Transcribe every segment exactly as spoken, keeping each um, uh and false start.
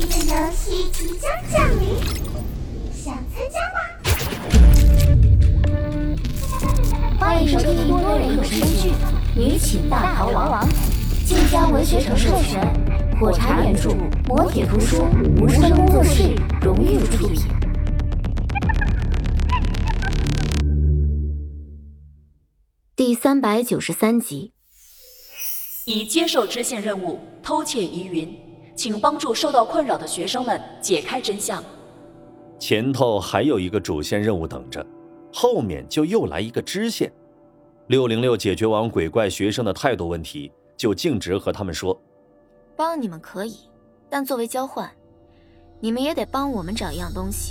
的游戏即将降临，想参加吗？ 欢迎收听多人有声剧《女寝大逃亡》，晋江文学城授权，火柴原著，磨铁图书，无声工作室荣誉出品。第三百九十三集。 已接受支线任务偷窃疑云，请帮助受到困扰的学生们解开真相。 前头还有一个主线任务等着，后面就又来一个支线。六零六解决完鬼怪学生的态度问题，就径直和他们说， 帮你们可以，但作为交换，你们也得帮我们找一样东西。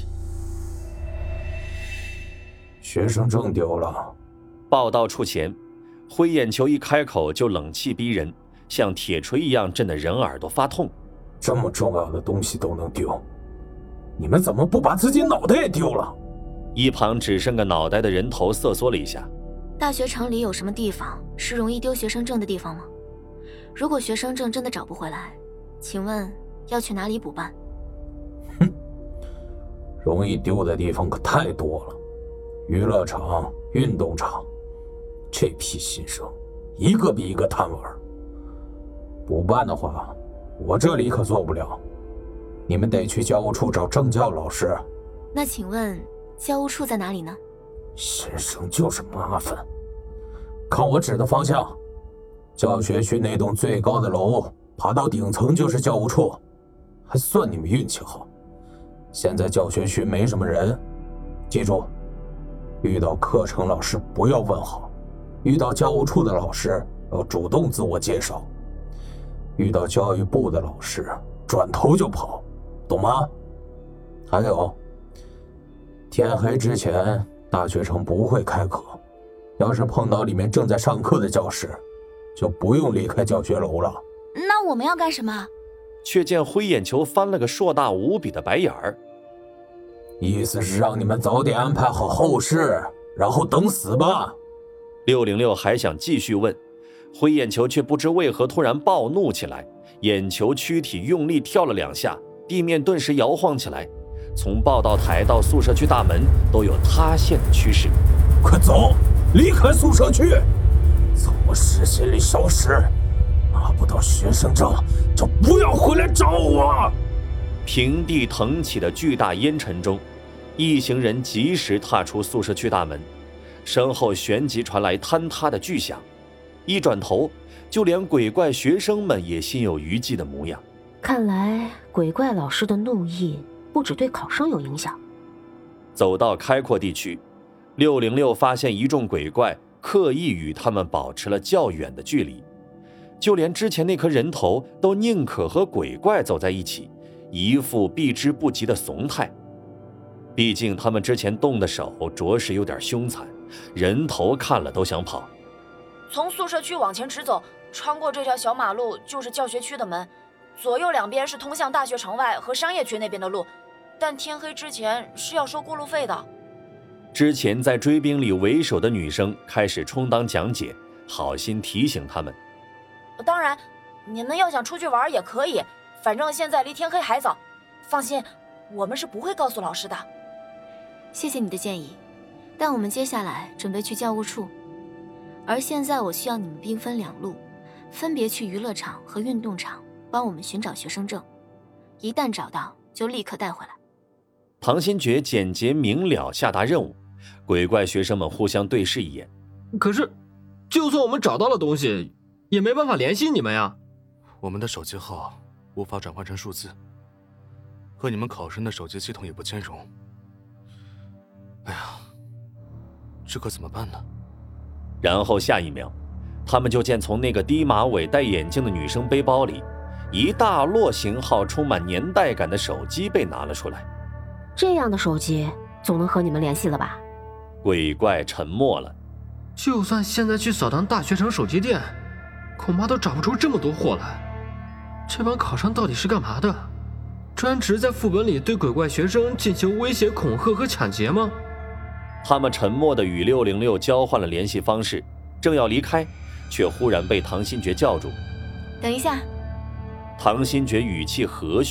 学生证丢了。 报到处前，灰眼球一开口就冷气逼人，像铁锤一样震得人耳朵发痛。 这么重要的东西都能丢，你们怎么不把自己脑袋也丢了？ 一旁只剩个脑袋的人头瑟缩了一下。 大学城里有什么地方是容易丢学生证的地方吗？如果学生证真的找不回来，请问要去哪里补办？ 哼，容易丢的地方可太多了，娱乐场、运动场，这批新生一个比一个贪玩。补办的话，我这里可做不了，你们得去教务处找政教老师。 那请问教务处在哪里呢？ 新生就是麻烦，看我指的方向，教学区那栋最高的楼，爬到顶层就是教务处。还算你们运气好，现在教学区没什么人。记住，遇到课程老师不要问好，遇到教务处的老师要主动自我介绍，遇到教育部的老师转头就跑，懂吗？还有，天黑之前大学城不会开课，要是碰到里面正在上课的教室，就不用离开教学楼了。 那我们要干什么？ 却见灰眼球翻了个硕大无比的白眼儿， 意思是让你们早点安排好后事，然后等死吧。 六零六还想继续问，灰眼球却不知为何突然暴怒起来，眼球躯体用力跳了两下，地面顿时摇晃起来，从报道台到宿舍区大门都有塌陷的趋势。 快走，离开宿舍区，从我视线里消失，拿不到学生证就不要回来找我。 平地腾起的巨大烟尘中，一行人及时踏出宿舍区大门，身后旋即传来坍塌的巨响，一转头，就连鬼怪学生们也心有余悸的模样。 看来鬼怪老师的怒意不只对考生有影响。 走到开阔地区，六零六发现一众鬼怪刻意与他们保持了较远的距离，就连之前那颗人头都宁可和鬼怪走在一起，一副避之不及的怂态。毕竟他们之前动的手着实有点凶残，人头看了都想跑。 从宿舍区往前直走，穿过这条小马路就是教学区的门，左右两边是通向大学城外和商业区那边的路，但天黑之前是要收过路费的。 之前在追兵里为首的女生开始充当讲解，好心提醒他们。 当然，你们要想出去玩也可以，反正现在离天黑还早。放心，我们是不会告诉老师的。 谢谢你的建议，但我们接下来准备去教务处，而现在我需要你们兵分两路，分别去娱乐场和运动场帮我们寻找学生证，一旦找到就立刻带回来。 唐新觉简洁明了下达任务，鬼怪学生们互相对视一眼。 可是就算我们找到了东西，也没办法联系你们呀。 我们的手机号无法转换成数字，和你们考生的手机系统也不兼容。哎呀，这可怎么办呢？ 然后下一秒，他们就见从那个低马尾戴眼镜的女生背包里，一大摞型号充满年代感的手机被拿了出来。 这样的手机总能和你们联系了吧？ 鬼怪沉默了。 就算现在去扫荡大学城手机店，恐怕都找不出这么多货来。这帮考生到底是干嘛的？专职在副本里对鬼怪学生进行威胁、恐吓和抢劫吗？ 他们沉默地与六零六交换了联系方式，正要离开，却忽然被唐新觉叫住。 等一下。 唐新觉语气和煦，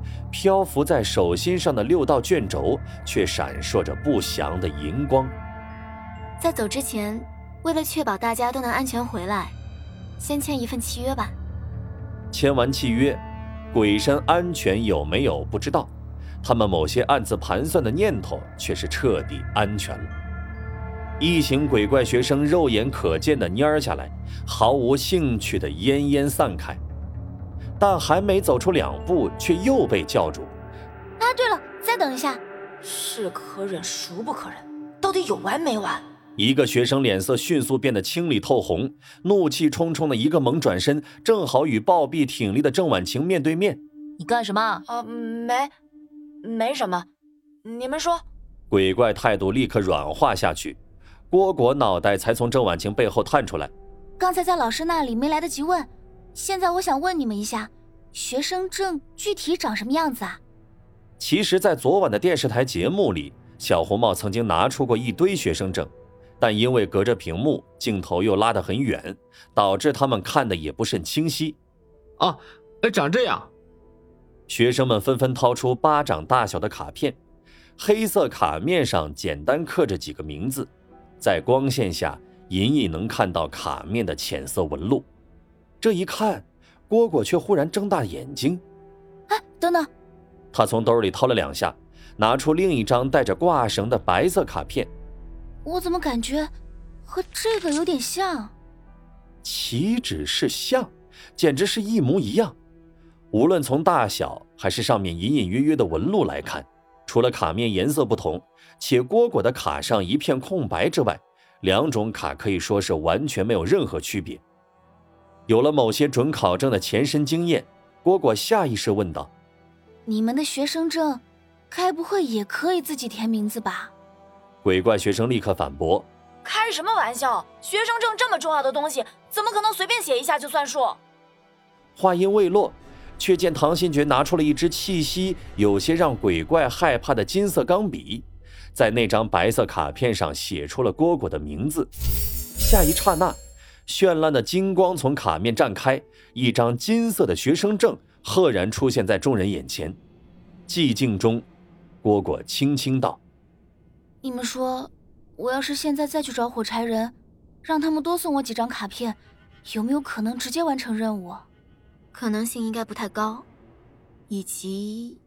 漂浮在手心上的六道卷轴却闪烁着不祥的银光。 在走之前，为了确保大家都能安全回来，先签一份契约吧。 签完契约，鬼山安全有没有不知道，他们某些暗自盘算的念头却是彻底安全了。一行鬼怪学生肉眼可见的蔫下来，毫无兴趣的恹恹散开，但还没走出两步，却又被叫住。 啊，对了，再等一下，是可忍孰不可忍，到底有完没完？ 一个学生脸色迅速变得青里透红，怒气冲冲的一个猛转身，正好与暴毙挺立的郑婉晴面对面。 你干什么？啊，没，没什么，你们说。 鬼怪态度立刻软化下去，蝈蝈脑袋才从郑婉晴背后探出来。 刚才在老师那里没来得及问，现在我想问你们一下，学生证具体长什么样子啊？ 其实在昨晚的电视台节目里，小红帽曾经拿出过一堆学生证，但因为隔着屏幕，镜头又拉得很远，导致他们看得也不甚清晰。 啊，长这样。 学生们纷纷掏出巴掌大小的卡片，黑色卡面上简单刻着几个名字，在光线下隐隐能看到卡面的浅色纹路。这一看，蝈蝈却忽然睁大眼睛。 哎，等等！ 他从兜里掏了两下，拿出另一张带着挂绳的白色卡片。 我怎么感觉和这个有点像？ 岂止是像，简直是一模一样。无论从大小还是上面隐隐约约的纹路来看，除了卡面颜色不同，且蝈蝈的卡上一片空白之外，两种卡可以说是完全没有任何区别。有了某些准考证的前身经验，蝈蝈下意识问道： 你们的学生证该不会也可以自己填名字吧？ 鬼怪学生立刻反驳： 开什么玩笑，学生证这么重要的东西，怎么可能随便写一下就算数？ 话音未落，却见唐新觉拿出了一支气息有些让鬼怪害怕的金色钢笔，在那张白色卡片上写出了蝈蝈的名字。下一刹那，绚烂的金光从卡面绽开，一张金色的学生证赫然出现在众人眼前。寂静中，蝈蝈轻轻道： 你们说，我要是现在再去找火柴人，让他们多送我几张卡片，有没有可能直接完成任务？ 可能性应该不太高，以及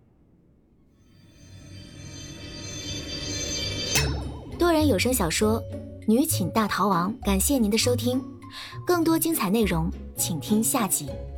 多人有声小说《女寝大逃亡》，感谢您的收听，更多精彩内容请听下集。